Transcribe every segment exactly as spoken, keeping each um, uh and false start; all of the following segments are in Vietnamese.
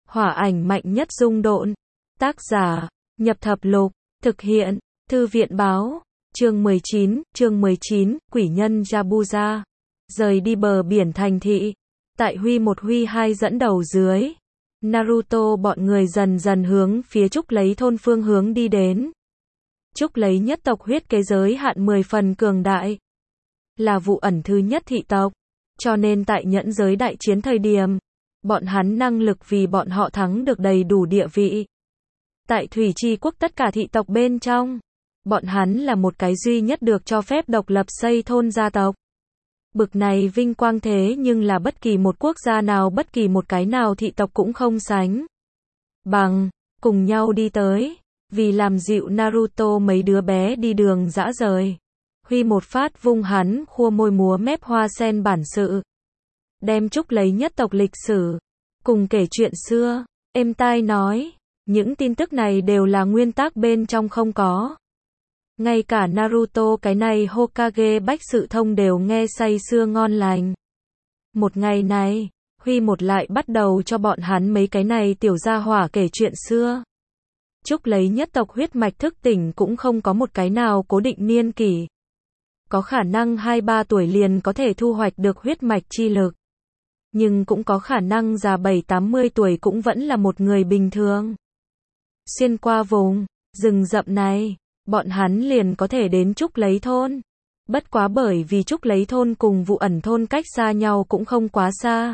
Hỏa ảnh mạnh nhất dung độn. Tác giả, Nhập Thập Lục. Thực hiện, Thư viện Báo. Chương mười chín, chương mười chín, Quỷ nhân Yabuza. Rời đi bờ biển thành thị. Tại Huy một Huy hai dẫn đầu dưới, Naruto bọn người dần dần hướng phía Trúc Lấy thôn phương hướng đi đến. Trúc Lấy nhất tộc huyết kế giới hạn mười phần cường đại. Là vụ ẩn thứ nhất thị tộc. Cho nên tại nhẫn giới đại chiến thời điểm, bọn hắn năng lực vì bọn họ thắng được đầy đủ địa vị. Tại Thủy Chi quốc tất cả thị tộc bên trong, bọn hắn là một cái duy nhất được cho phép độc lập xây thôn gia tộc. Bực này vinh quang thế nhưng là bất kỳ một quốc gia nào, bất kỳ một cái nào thị tộc cũng không sánh bằng. Cùng nhau đi tới, vì làm dịu Naruto mấy đứa bé đi đường dã rời, Huy một phát vung hắn khua môi múa mép hoa sen bản sự, đem Trúc Lấy nhất tộc lịch sử cùng kể chuyện xưa êm tai nói. Những tin tức này đều là nguyên tắc bên trong không có. Ngay cả Naruto cái này Hokage bách sự thông đều nghe say sưa ngon lành. Một ngày này, Huy một lại bắt đầu cho bọn hắn mấy cái này tiểu gia hỏa kể chuyện xưa. Trúc Lấy nhất tộc huyết mạch thức tỉnh cũng không có một cái nào cố định niên kỷ. Có khả năng hai ba tuổi liền có thể thu hoạch được huyết mạch chi lực. Nhưng cũng có khả năng già bảy tám mươi tuổi cũng vẫn là một người bình thường. Xuyên qua vùng rừng rậm này, bọn hắn liền có thể đến Trúc Lấy thôn. Bất quá bởi vì Trúc Lấy thôn cùng vụ ẩn thôn cách xa nhau cũng không quá xa.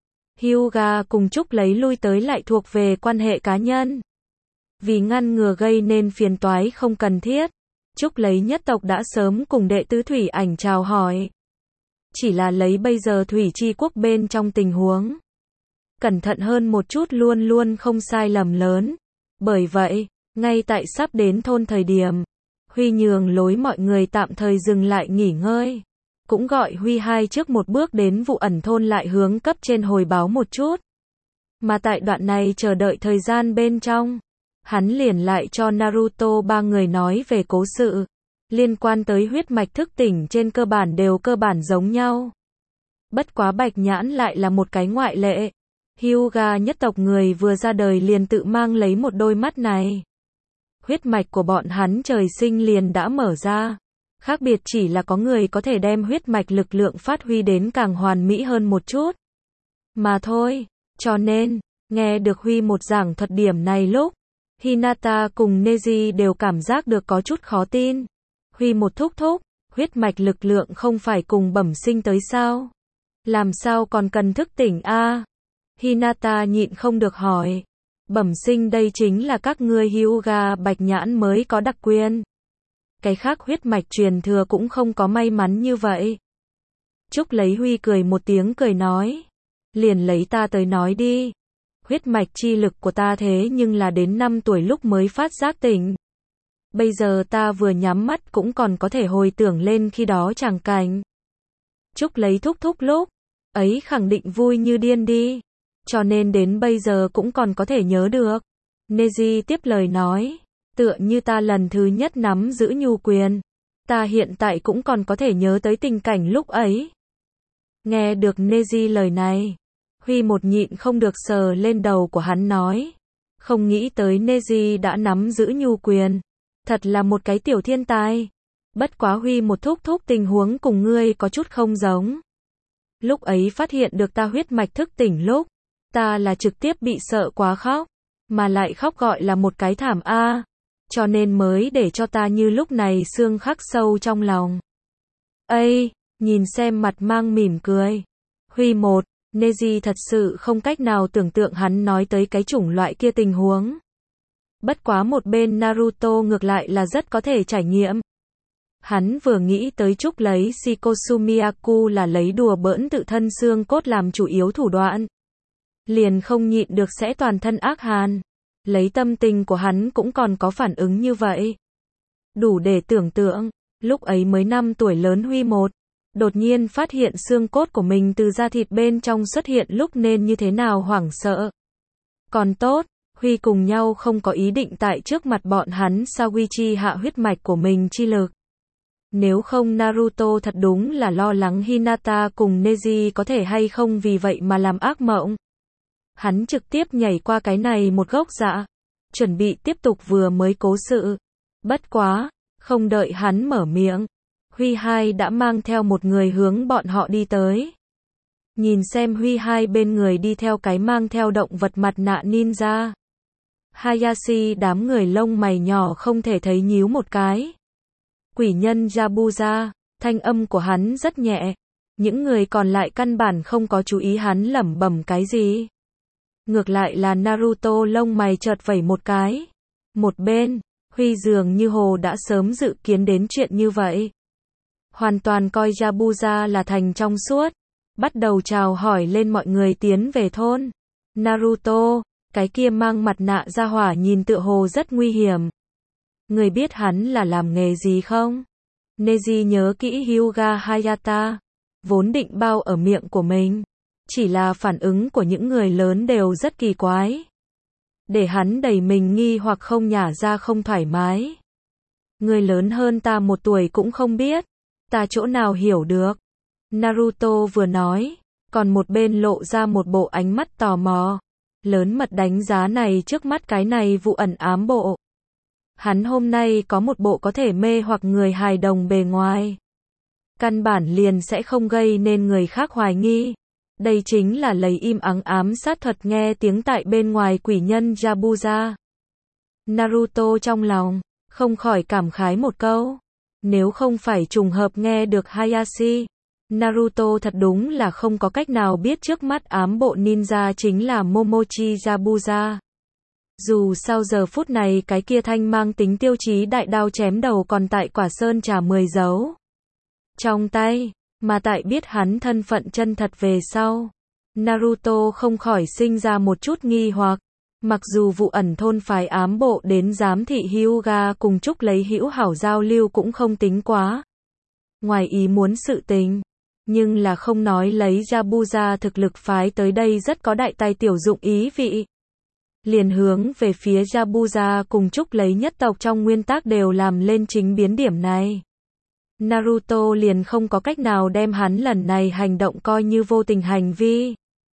Hyuga cùng Trúc Lấy lui tới lại thuộc về quan hệ cá nhân. Vì ngăn ngừa gây nên phiền toái không cần thiết, Trúc Lấy nhất tộc đã sớm cùng đệ tứ Thủy Ảnh chào hỏi. Chỉ là lấy bây giờ Thủy Chi quốc bên trong tình huống, cẩn thận hơn một chút luôn luôn không sai lầm lớn. Bởi vậy, ngay tại sắp đến thôn thời điểm, Huy nhường lối mọi người tạm thời dừng lại nghỉ ngơi. Cũng gọi Huy hai trước một bước đến vụ ẩn thôn lại hướng cấp trên hồi báo một chút. Mà tại đoạn này chờ đợi thời gian bên trong, hắn liền lại cho Naruto ba người nói về cố sự. Liên quan tới huyết mạch thức tỉnh trên cơ bản đều cơ bản giống nhau. Bất quá Bạch Nhãn lại là một cái ngoại lệ. Hyuga nhất tộc người vừa ra đời liền tự mang lấy một đôi mắt này. Huyết mạch của bọn hắn trời sinh liền đã mở ra. Khác biệt chỉ là có người có thể đem huyết mạch lực lượng phát huy đến càng hoàn mỹ hơn một chút. Mà thôi, cho nên, nghe được Huy một giảng thuật điểm này lúc, Hinata cùng Neji đều cảm giác được có chút khó tin. Huy một thúc thúc, huyết mạch lực lượng không phải cùng bẩm sinh tới sao? Làm sao còn cần thức tỉnh a? À? Hinata nhịn không được hỏi. Bẩm sinh đây chính là các ngươi Hyuga Bạch Nhãn mới có đặc quyền. Cái khác huyết mạch truyền thừa cũng không có may mắn như vậy. Trúc Lấy Huy cười một tiếng cười nói. Liền lấy ta tới nói đi. Huyết mạch chi lực của ta thế nhưng là đến năm tuổi lúc mới phát giác tỉnh. Bây giờ ta vừa nhắm mắt cũng còn có thể hồi tưởng lên khi đó tràng cảnh. Trúc Lấy thúc thúc lúc ấy khẳng định vui như điên đi. Cho nên đến bây giờ cũng còn có thể nhớ được. Neji tiếp lời nói. Tựa như ta lần thứ nhất nắm giữ nhu quyền. Ta hiện tại cũng còn có thể nhớ tới tình cảnh lúc ấy. Nghe được Neji lời này, Huy một nhịn không được sờ lên đầu của hắn nói. Không nghĩ tới Neji đã nắm giữ nhu quyền. Thật là một cái tiểu thiên tài. Bất quá Huy một thúc thúc tình huống cùng ngươi có chút không giống. Lúc ấy phát hiện được ta huyết mạch thức tỉnh lúc, ta là trực tiếp bị sợ quá khóc. Mà lại khóc gọi là một cái thảm a. Cho nên mới để cho ta như lúc này xương khắc sâu trong lòng. Ây, nhìn xem mặt mang mỉm cười. Huy một, Neji thật sự không cách nào tưởng tượng hắn nói tới cái chủng loại kia tình huống. Bất quá một bên Naruto ngược lại là rất có thể trải nghiệm. Hắn vừa nghĩ tới Trúc Lấy Shikosumiyaku là lấy đùa bỡn tự thân xương cốt làm chủ yếu thủ đoạn. Liền không nhịn được sẽ toàn thân ác hàn. Lấy tâm tình của hắn cũng còn có phản ứng như vậy. Đủ để tưởng tượng, lúc ấy mới năm tuổi lớn Huy một, đột nhiên phát hiện xương cốt của mình từ da thịt bên trong xuất hiện lúc nên như thế nào hoảng sợ. Còn tốt, Huy cùng nhau không có ý định tại trước mặt bọn hắn Sawichi hạ huyết mạch của mình chi lực. Nếu không Naruto thật đúng là lo lắng Hinata cùng Neji có thể hay không vì vậy mà làm ác mộng. Hắn trực tiếp nhảy qua cái này một gốc dạ, chuẩn bị tiếp tục vừa mới cố sự. Bất quá, không đợi hắn mở miệng, Huy Hai đã mang theo một người hướng bọn họ đi tới. Nhìn xem Huy Hai bên người đi theo cái mang theo động vật mặt nạ ninja. Hayashi đám người lông mày nhỏ không thể thấy nhíu một cái. Quỷ nhân Yabuza, thanh âm của hắn rất nhẹ. Những người còn lại căn bản không có chú ý hắn lẩm bẩm cái gì. Ngược lại là Naruto lông mày chợt vẩy một cái. Một bên, Huy dường như hồ đã sớm dự kiến đến chuyện như vậy. Hoàn toàn coi Yabuza là thành trong suốt. Bắt đầu chào hỏi lên mọi người tiến về thôn. Naruto, cái kia mang mặt nạ ra hỏa nhìn tựa hồ rất nguy hiểm. Người biết hắn là làm nghề gì không? Neji nhớ kỹ Hyuga Hayata. Vốn định bao ở miệng của mình. Chỉ là phản ứng của những người lớn đều rất kỳ quái. Để hắn đẩy mình nghi hoặc không nhả ra không thoải mái. Người lớn hơn ta một tuổi cũng không biết. Ta chỗ nào hiểu được. Naruto vừa nói, còn một bên lộ ra một bộ ánh mắt tò mò. Lớn mật đánh giá này trước mắt cái này vụ ẩn ám bộ. Hắn hôm nay có một bộ có thể mê hoặc người hài đồng bề ngoài. Căn bản liền sẽ không gây nên người khác hoài nghi. Đây chính là lấy im ắng ám sát thuật nghe tiếng tại bên ngoài quỷ nhân Yabuza. Naruto trong lòng, không khỏi cảm khái một câu. Nếu không phải trùng hợp nghe được Hayashi, Naruto thật đúng là không có cách nào biết trước mắt ám bộ ninja chính là Momochi Yabuza. Dù sao giờ phút này cái kia thanh mang tính tiêu chí đại đao chém đầu còn tại quả sơn trà mười dấu trong tay, mà tại biết hắn thân phận chân thật về sau. Naruto không khỏi sinh ra một chút nghi hoặc. Mặc dù vụ ẩn thôn phái ám bộ đến giám thị Hyuga cùng chúc lấy hữu hảo giao lưu cũng không tính quá ngoài ý muốn sự tình. Nhưng là không nói lấy Yabuza thực lực phái tới đây rất có đại tài tiểu dụng ý vị. Liền hướng về phía Yabuza cùng chúc lấy nhất tộc trong nguyên tắc đều làm lên chính biến điểm này. Naruto liền không có cách nào đem hắn lần này hành động coi như vô tình hành vi.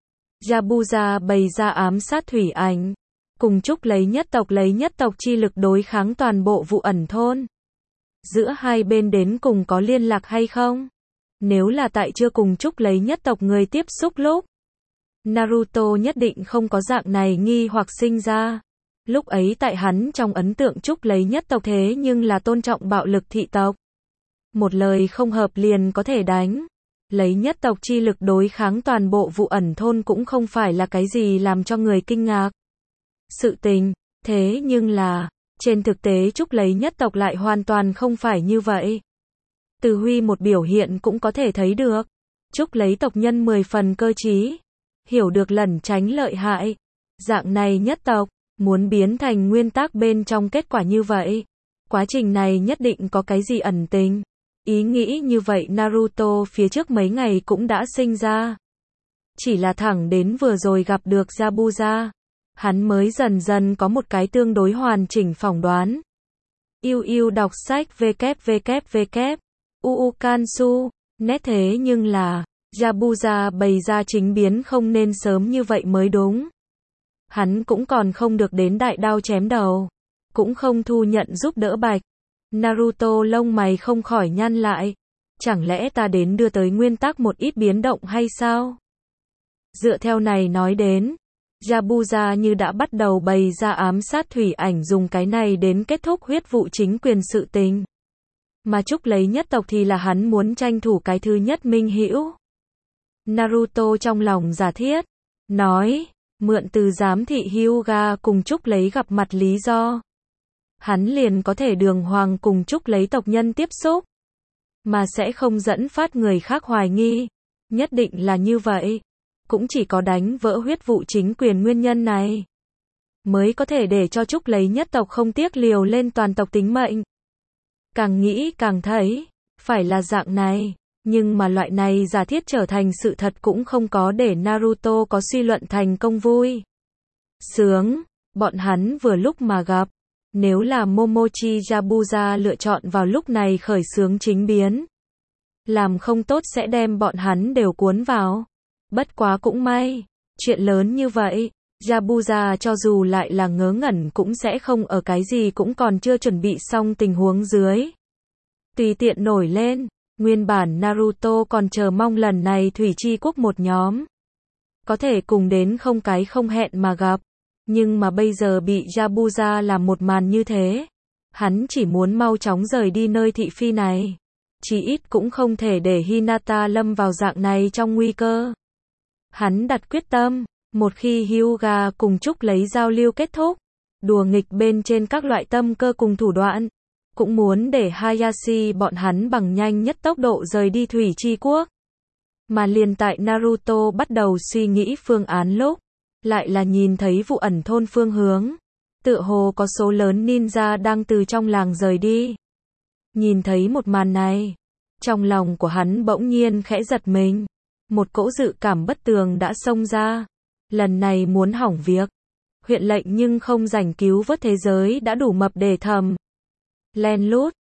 Yabuza bày ra ám sát thủy ảnh, cùng chúc lấy nhất tộc lấy nhất tộc chi lực đối kháng toàn bộ vụ ẩn thôn. Giữa hai bên đến cùng có liên lạc hay không? Nếu là tại chưa cùng chúc lấy nhất tộc người tiếp xúc lúc, Naruto nhất định không có dạng này nghi hoặc sinh ra. Lúc ấy tại hắn trong ấn tượng chúc lấy nhất tộc thế nhưng là tôn trọng bạo lực thị tộc. Một lời không hợp liền có thể đánh. Lấy nhất tộc chi lực đối kháng toàn bộ vụ ẩn thôn cũng không phải là cái gì làm cho người kinh ngạc. Sự tình, thế nhưng là, trên thực tế chúc lấy nhất tộc lại hoàn toàn không phải như vậy. Từ Huy một biểu hiện cũng có thể thấy được. Chúc lấy tộc nhân mười phần cơ trí. Hiểu được lẩn tránh lợi hại. Dạng này nhất tộc, muốn biến thành nguyên tắc bên trong kết quả như vậy. Quá trình này nhất định có cái gì ẩn tình. Ý nghĩ như vậy Naruto phía trước mấy ngày cũng đã sinh ra. Chỉ là thẳng đến vừa rồi gặp được Yabuza, hắn mới dần dần có một cái tương đối hoàn chỉnh phỏng đoán. Yêu yêu đọc sách www. Uukansu, nét thế nhưng là, Yabuza bày ra chính biến không nên sớm như vậy mới đúng. Hắn cũng còn không được đến đại đao chém đầu, cũng không thu nhận giúp đỡ Bạch. Naruto lông mày không khỏi nhăn lại. Chẳng lẽ ta đến đưa tới nguyên tắc một ít biến động hay sao? Dựa theo này nói đến, Yabuza như đã bắt đầu bày ra ám sát thủy ảnh dùng cái này đến kết thúc huyết vụ chính quyền sự tình. Mà chúc lấy nhất tộc thì là hắn muốn tranh thủ cái thứ nhất minh hữu. Naruto trong lòng giả thiết, nói, mượn từ giám thị Hyuga cùng chúc lấy gặp mặt lý do. Hắn liền có thể đường hoàng cùng chúc lấy tộc nhân tiếp xúc. Mà sẽ không dẫn phát người khác hoài nghi. Nhất định là như vậy. Cũng chỉ có đánh vỡ huyết vụ chính quyền nguyên nhân này. Mới có thể để cho chúc lấy nhất tộc không tiếc liều lên toàn tộc tính mệnh. Càng nghĩ càng thấy, phải là dạng này. Nhưng mà loại này giả thiết trở thành sự thật cũng không có để Naruto có suy luận thành công vui. Sướng, bọn hắn vừa lúc mà gặp. Nếu là Momochi Yabuza lựa chọn vào lúc này khởi xướng chính biến, làm không tốt sẽ đem bọn hắn đều cuốn vào. Bất quá cũng may, chuyện lớn như vậy, Yabuza cho dù lại là ngớ ngẩn cũng sẽ không ở cái gì cũng còn chưa chuẩn bị xong tình huống dưới tùy tiện nổi lên. Nguyên bản Naruto còn chờ mong lần này Thủy Chi Quốc một nhóm có thể cùng đến không cái không hẹn mà gặp, nhưng mà bây giờ bị Yabuza làm một màn như thế, hắn chỉ muốn mau chóng rời đi nơi thị phi này, chí ít cũng không thể để Hinata lâm vào dạng này trong nguy cơ. Hắn đặt quyết tâm, một khi Hyuga cùng Trúc lấy giao lưu kết thúc, đùa nghịch bên trên các loại tâm cơ cùng thủ đoạn, cũng muốn để Hayashi bọn hắn bằng nhanh nhất tốc độ rời đi Thủy Chi Quốc. Mà liền tại Naruto bắt đầu suy nghĩ phương án lúc, lại là nhìn thấy vụ ẩn thôn phương hướng, tựa hồ có số lớn ninja đang từ trong làng rời đi. Nhìn thấy một màn này, trong lòng của hắn bỗng nhiên khẽ giật mình, một cỗ dự cảm bất tường đã xông ra, lần này muốn hỏng việc. Huyện lệnh nhưng không rảnh cứu vớt thế giới đã đủ mập để thầm len lút,